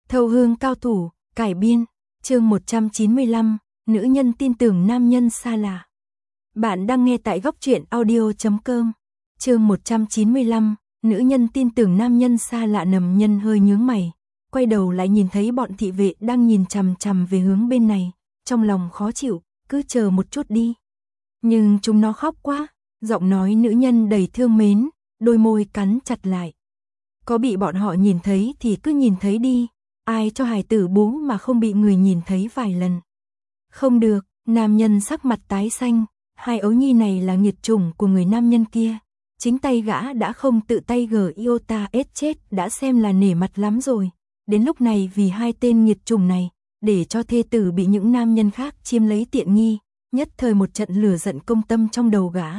Thâu hương cao thủ, cải biên, chương 195, nữ nhân tin tưởng nam nhân xa lạ. Bạn đang nghe tại góc truyện audio.com. Chương 195, nữ nhân tin tưởng nam nhân xa lạ. Nầm Nhân hơi nhướng mày, quay đầu lại nhìn thấy bọn thị vệ đang nhìn chằm chằm về hướng bên này, trong lòng khó chịu, cứ chờ một chút đi. Nhưng chúng nó khóc quá, giọng nói nữ nhân đầy thương mến, đôi môi cắn chặt lại. Có bị bọn họ nhìn thấy thì cứ nhìn thấy đi, ai cho hài tử bú mà không bị người nhìn thấy vài lần. Không được, nam nhân sắc mặt tái xanh, hai ấu nhi này là nghiệt chủng của người nam nhân kia. Chính tay gã đã không tự tay gờ iota ết chết đã xem là nể mặt lắm rồi. Đến lúc này vì hai tên nghiệt chủng này, để cho thê tử bị những nam nhân khác chiếm lấy tiện nghi, nhất thời một trận lửa giận công tâm trong đầu gã.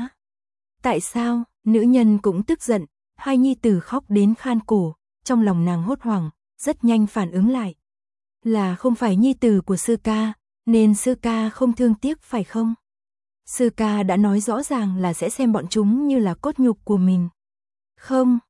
Tại sao, nữ nhân cũng tức giận, hai nhi tử khóc đến khan cổ, trong lòng nàng hốt hoảng, rất nhanh phản ứng lại. Là không phải nhi tử của sư ca, nên sư ca không thương tiếc phải không? Sư ca đã nói rõ ràng là sẽ xem bọn chúng như là cốt nhục của mình. Không,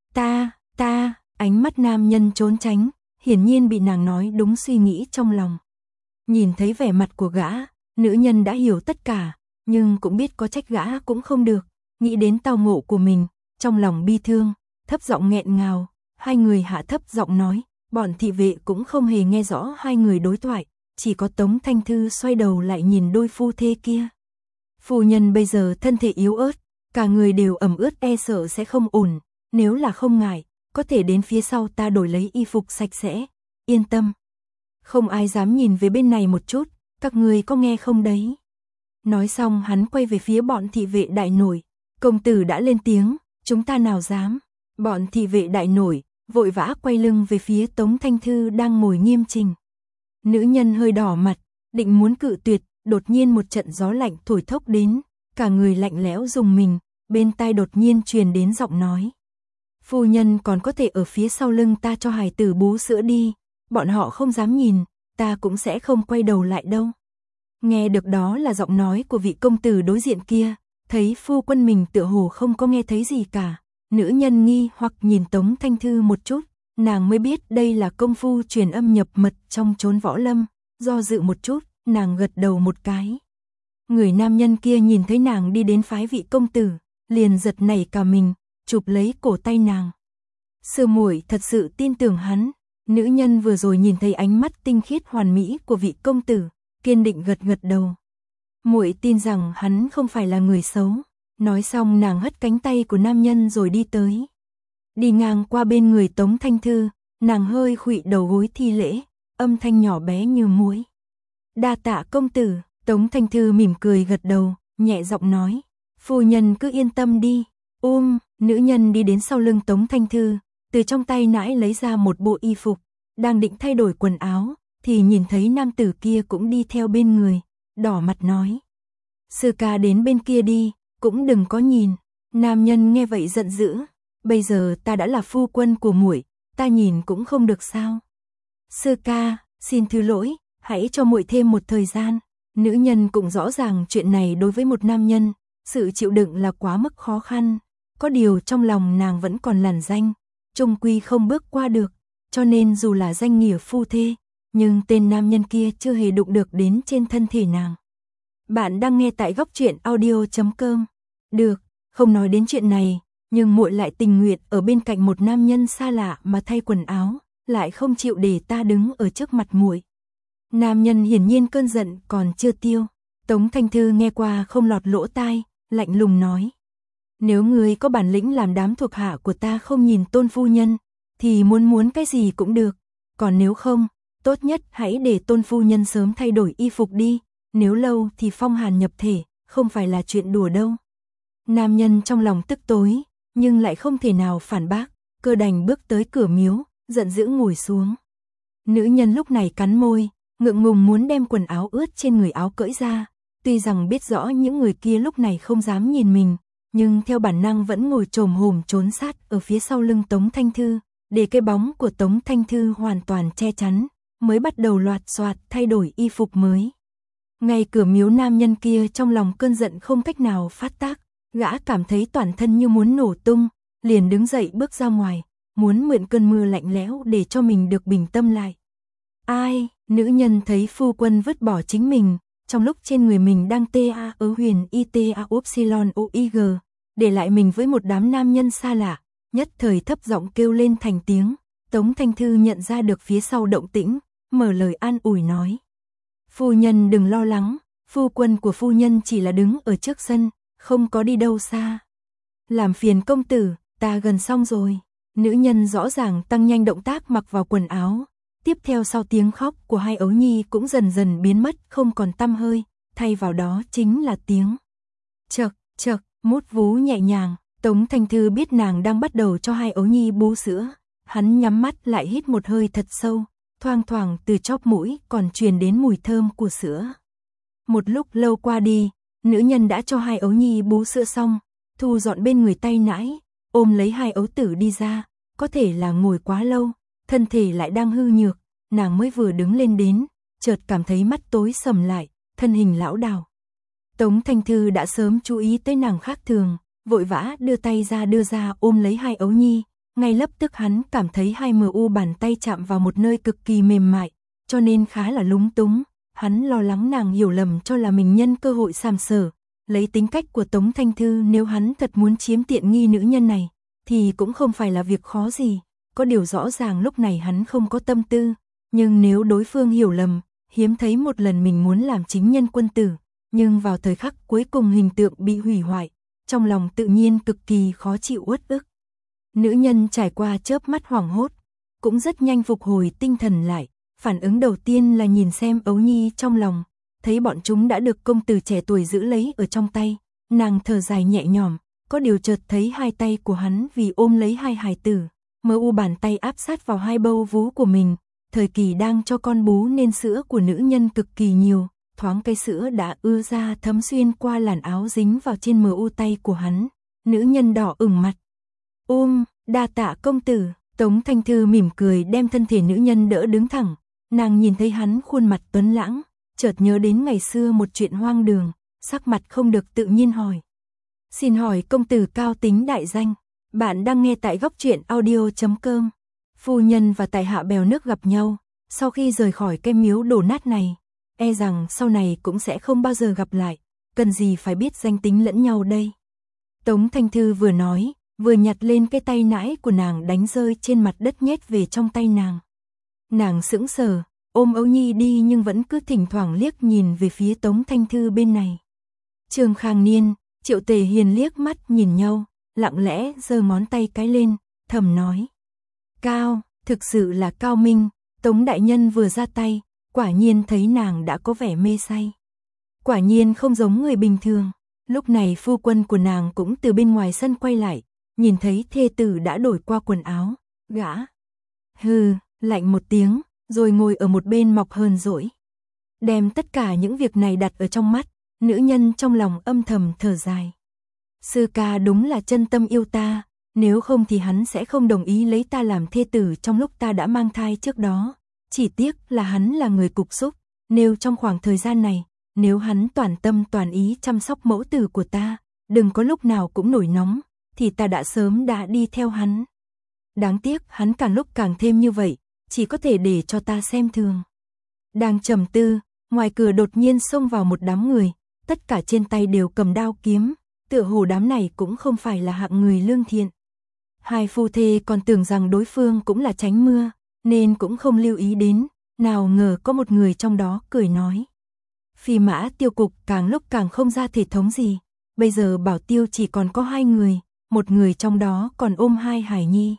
ta, ánh mắt nam nhân trốn tránh, hiển nhiên bị nàng nói đúng suy nghĩ trong lòng. Nhìn thấy vẻ mặt của gã, nữ nhân đã hiểu tất cả, nhưng cũng biết có trách gã cũng không được, nghĩ đến tao ngộ của mình, trong lòng bi thương, thấp giọng nghẹn ngào, hai người hạ thấp giọng nói, bọn thị vệ cũng không hề nghe rõ hai người đối thoại, chỉ có Tống Thanh Thư xoay đầu lại nhìn đôi phu thê kia. Phu nhân bây giờ thân thể yếu ớt, cả người đều ẩm ướt e sợ sẽ không ổn, nếu là không ngại, có thể đến phía sau ta đổi lấy y phục sạch sẽ, yên tâm. Không ai dám nhìn về bên này một chút, các người có nghe không đấy? Nói xong hắn quay về phía bọn thị vệ đại nổi, công tử đã lên tiếng, chúng ta nào dám. Bọn thị vệ đại nổi, vội vã quay lưng về phía Tống Thanh Thư đang ngồi nghiêm chỉnh. Nữ nhân hơi đỏ mặt, định muốn cự tuyệt, đột nhiên một trận gió lạnh thổi thốc đến, cả người lạnh lẽo rùng mình, bên tai đột nhiên truyền đến giọng nói. Phu nhân còn có thể ở phía sau lưng ta cho hài tử bú sữa đi, bọn họ không dám nhìn, ta cũng sẽ không quay đầu lại đâu. Nghe được đó là giọng nói của vị công tử đối diện kia, thấy phu quân mình tựa hồ không có nghe thấy gì cả. Nữ nhân nghi hoặc nhìn Tống Thanh Thư một chút, nàng mới biết đây là công phu truyền âm nhập mật trong chốn võ lâm, do dự một chút, nàng gật đầu một cái. Người nam nhân kia nhìn thấy nàng đi đến phái vị công tử, liền giật nảy cả mình, chụp lấy cổ tay nàng. Sư muội thật sự tin tưởng hắn, nữ nhân vừa rồi nhìn thấy ánh mắt tinh khiết hoàn mỹ của vị công tử, kiên định gật gật đầu. Muội tin rằng hắn không phải là người xấu. Nói xong nàng hất cánh tay của nam nhân rồi đi tới. Đi ngang qua bên người Tống Thanh Thư, nàng hơi khuỵu đầu gối thi lễ, âm thanh nhỏ bé như muối. Đa tạ công tử, Tống Thanh Thư mỉm cười gật đầu, nhẹ giọng nói. Phu nhân cứ yên tâm đi. Nữ nhân đi đến sau lưng Tống Thanh Thư, từ trong tay nãi lấy ra một bộ y phục, đang định thay đổi quần áo, thì nhìn thấy nam tử kia cũng đi theo bên người, đỏ mặt nói. Sư ca đến bên kia đi. Cũng đừng có nhìn. Nam nhân nghe vậy giận dữ, bây giờ ta đã là phu quân của muội, ta nhìn cũng không được sao? Sư ca, xin thứ lỗi, hãy cho muội thêm một thời gian. Nữ nhân cũng rõ ràng chuyện này đối với một nam nhân, sự chịu đựng là quá mức khó khăn, có điều trong lòng nàng vẫn còn lằn ranh, chung quy không bước qua được, cho nên dù là danh nghĩa phu thê, nhưng tên nam nhân kia chưa hề đụng được đến trên thân thể nàng. Bạn đang nghe tại góc truyện audio.com. Được, không nói đến chuyện này, nhưng muội lại tình nguyện ở bên cạnh một nam nhân xa lạ mà thay quần áo, lại không chịu để ta đứng ở trước mặt muội. Nam nhân hiển nhiên cơn giận còn chưa tiêu. Tống Thanh Thư nghe qua không lọt lỗ tai, lạnh lùng nói. Nếu ngươi có bản lĩnh làm đám thuộc hạ của ta không nhìn tôn phu nhân, thì muốn cái gì cũng được. Còn nếu không, tốt nhất hãy để tôn phu nhân sớm thay đổi y phục đi. Nếu lâu thì phong hàn nhập thể, không phải là chuyện đùa đâu. Nam nhân trong lòng tức tối, nhưng lại không thể nào phản bác, cơ đành bước tới cửa miếu, giận dữ ngồi xuống. Nữ nhân lúc này cắn môi, ngượng ngùng muốn đem quần áo ướt trên người áo cởi ra, tuy rằng biết rõ những người kia lúc này không dám nhìn mình, nhưng theo bản năng vẫn ngồi chồm hổm trốn sát ở phía sau lưng Tống Thanh Thư, để cái bóng của Tống Thanh Thư hoàn toàn che chắn, mới bắt đầu loạt soạt thay đổi y phục mới. Ngay cửa miếu nam nhân kia trong lòng cơn giận không cách nào phát tác, gã cảm thấy toàn thân như muốn nổ tung, liền đứng dậy bước ra ngoài, muốn mượn cơn mưa lạnh lẽo để cho mình được bình tâm lại. Ai, nữ nhân thấy phu quân vứt bỏ chính mình, trong lúc trên người mình đang TAOIG, để lại mình với một đám nam nhân xa lạ, nhất thời thấp giọng kêu lên thành tiếng. Tống Thanh Thư nhận ra được phía sau động tĩnh, mở lời an ủi nói. Phu nhân đừng lo lắng, phu quân của phu nhân chỉ là đứng ở trước sân, không có đi đâu xa. Làm phiền công tử, ta gần xong rồi. Nữ nhân rõ ràng tăng nhanh động tác mặc vào quần áo. Tiếp theo sau tiếng khóc của hai ấu nhi cũng dần dần biến mất không còn tăm hơi, thay vào đó chính là tiếng chậc chậc, mút vú nhẹ nhàng. Tống Thanh Thư biết nàng đang bắt đầu cho hai ấu nhi bú sữa. Hắn nhắm mắt lại hít một hơi thật sâu, thoang thoảng từ chóp mũi còn truyền đến mùi thơm của sữa. Một lúc lâu qua đi, nữ nhân đã cho hai ấu nhi bú sữa xong, thu dọn bên người tay nãi, ôm lấy hai ấu tử đi ra, có thể là ngồi quá lâu, thân thể lại đang hư nhược, nàng mới vừa đứng lên đến, chợt cảm thấy mắt tối sầm lại, thân hình lão đảo. Tống Thanh Thư đã sớm chú ý tới nàng khác thường, vội vã đưa tay ra ôm lấy hai ấu nhi, ngay lập tức hắn cảm thấy hai bàn tay chạm vào một nơi cực kỳ mềm mại, cho nên khá là lúng túng, hắn lo lắng nàng hiểu lầm cho là mình nhân cơ hội sàm sỡ. Lấy tính cách của Tống Thanh Thư, nếu hắn thật muốn chiếm tiện nghi nữ nhân này, thì cũng không phải là việc khó gì, có điều rõ ràng lúc này hắn không có tâm tư, nhưng nếu đối phương hiểu lầm, hiếm thấy một lần mình muốn làm chính nhân quân tử, nhưng vào thời khắc cuối cùng hình tượng bị hủy hoại, trong lòng tự nhiên cực kỳ khó chịu uất ức. Nữ nhân trải qua chớp mắt hoảng hốt, cũng rất nhanh phục hồi tinh thần lại, phản ứng đầu tiên là nhìn xem ấu nhi trong lòng, thấy bọn chúng đã được công tử trẻ tuổi giữ lấy ở trong tay, nàng thở dài nhẹ nhõm, có điều chợt thấy hai tay của hắn vì ôm lấy hai hài tử, bàn tay áp sát vào hai bầu vú của mình, thời kỳ đang cho con bú nên sữa của nữ nhân cực kỳ nhiều, thoáng cái sữa đã ưa ra thấm xuyên qua làn áo dính vào trên tay của hắn, nữ nhân đỏ ửng mặt. Đa tạ công tử. Tống Thanh Thư mỉm cười đem thân thể nữ nhân đỡ đứng thẳng, nàng nhìn thấy hắn khuôn mặt tuấn lãng, chợt nhớ đến ngày xưa một chuyện hoang đường, sắc mặt không được tự nhiên hỏi. Xin hỏi công tử cao tính đại danh, bạn đang nghe tại góc truyện audio.com. Phu nhân và tại hạ bèo nước gặp nhau, sau khi rời khỏi cái miếu đổ nát này, e rằng sau này cũng sẽ không bao giờ gặp lại, cần gì phải biết danh tính lẫn nhau đây. Tống Thanh Thư vừa nói, vừa nhặt lên cái tay nãi của nàng đánh rơi trên mặt đất nhét về trong tay nàng. Nàng sững sờ, ôm ấu nhi đi nhưng vẫn cứ thỉnh thoảng liếc nhìn về phía Tống Thanh Thư bên này. Trương Khang Niên, Triệu Tề Hiền liếc mắt nhìn nhau, lặng lẽ giơ ngón tay cái lên, thầm nói. Cao, thực sự là cao minh, Tống đại nhân vừa ra tay, quả nhiên thấy nàng đã có vẻ mê say. Quả nhiên không giống người bình thường, lúc này phu quân của nàng cũng từ bên ngoài sân quay lại, nhìn thấy thê tử đã đổi qua quần áo, gã hừ, lạnh một tiếng, rồi ngồi ở một bên mọc hờn dỗi. Đem tất cả những việc này đặt ở trong mắt, nữ nhân trong lòng âm thầm thở dài. Sư ca đúng là chân tâm yêu ta, nếu không thì hắn sẽ không đồng ý lấy ta làm thê tử trong lúc ta đã mang thai trước đó. Chỉ tiếc là hắn là người cục súc, nếu trong khoảng thời gian này, nếu hắn toàn tâm toàn ý chăm sóc mẫu tử của ta, đừng có lúc nào cũng nổi nóng, thì ta đã sớm đã đi theo hắn. Đáng tiếc hắn càng lúc càng thêm như vậy, chỉ có thể để cho ta xem thường. Đang trầm tư, ngoài cửa đột nhiên xông vào một đám người, tất cả trên tay đều cầm đao kiếm, tựa hồ đám này cũng không phải là hạng người lương thiện. Hai phu thê còn tưởng rằng đối phương cũng là tránh mưa, nên cũng không lưu ý đến, nào ngờ có một người trong đó cười nói. Phi Mã Tiêu cục càng lúc càng không ra thể thống gì, bây giờ Bảo Tiêu chỉ còn có 2 người, một người trong đó còn ôm 2 hài nhi.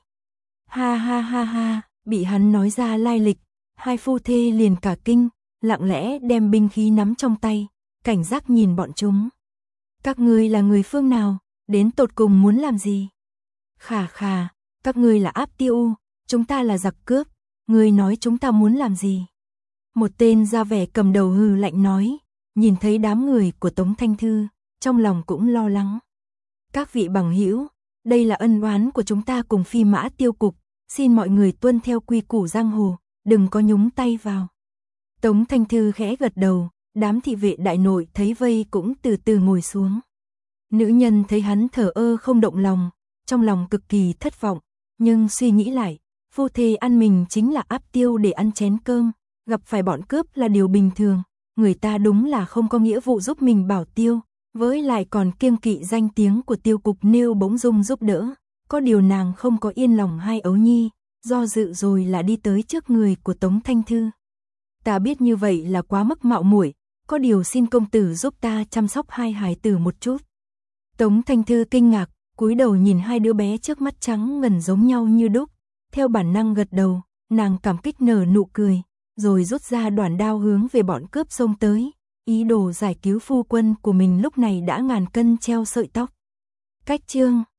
Ha ha ha ha, bị hắn nói ra lai lịch, hai phu thê liền cả kinh, lặng lẽ đem binh khí nắm trong tay, cảnh giác nhìn bọn chúng. Các ngươi là người phương nào, đến tột cùng muốn làm gì? Khà khà, các ngươi là Áp Tiêu, chúng ta là giặc cướp, ngươi nói chúng ta muốn làm gì? Một tên ra vẻ cầm đầu hừ lạnh nói, nhìn thấy đám người của Tống Thanh Thư, trong lòng cũng lo lắng. Các vị bằng hữu, đây là ân oán của chúng ta cùng Phi Mã Tiêu cục, xin mọi người tuân theo quy củ giang hồ, đừng có nhúng tay vào. Tống Thanh Thư khẽ gật đầu, đám thị vệ đại nội thấy vây cũng từ từ ngồi xuống. Nữ nhân thấy hắn thờ ơ không động lòng, trong lòng cực kỳ thất vọng, nhưng suy nghĩ lại, phu thê ăn mình chính là Áp Tiêu để ăn chén cơm, gặp phải bọn cướp là điều bình thường, người ta đúng là không có nghĩa vụ giúp mình bảo tiêu, với lại còn kiêng kỵ danh tiếng của Tiêu cục nêu bỗng dung giúp đỡ, có điều nàng không có yên lòng hai ấu nhi, do dự rồi là đi tới trước người của Tống Thanh Thư. Ta biết như vậy là quá mức mạo muội, có điều xin công tử giúp ta chăm sóc hai hài tử một chút. Tống Thanh Thư kinh ngạc, cúi đầu nhìn hai đứa bé trước mắt trắng ngần giống nhau như đúc, theo bản năng gật đầu, nàng cảm kích nở nụ cười, rồi rút ra đoản đao hướng về bọn cướp xông tới, ý đồ giải cứu phu quân của mình lúc này đã ngàn cân treo sợi tóc. Cách chương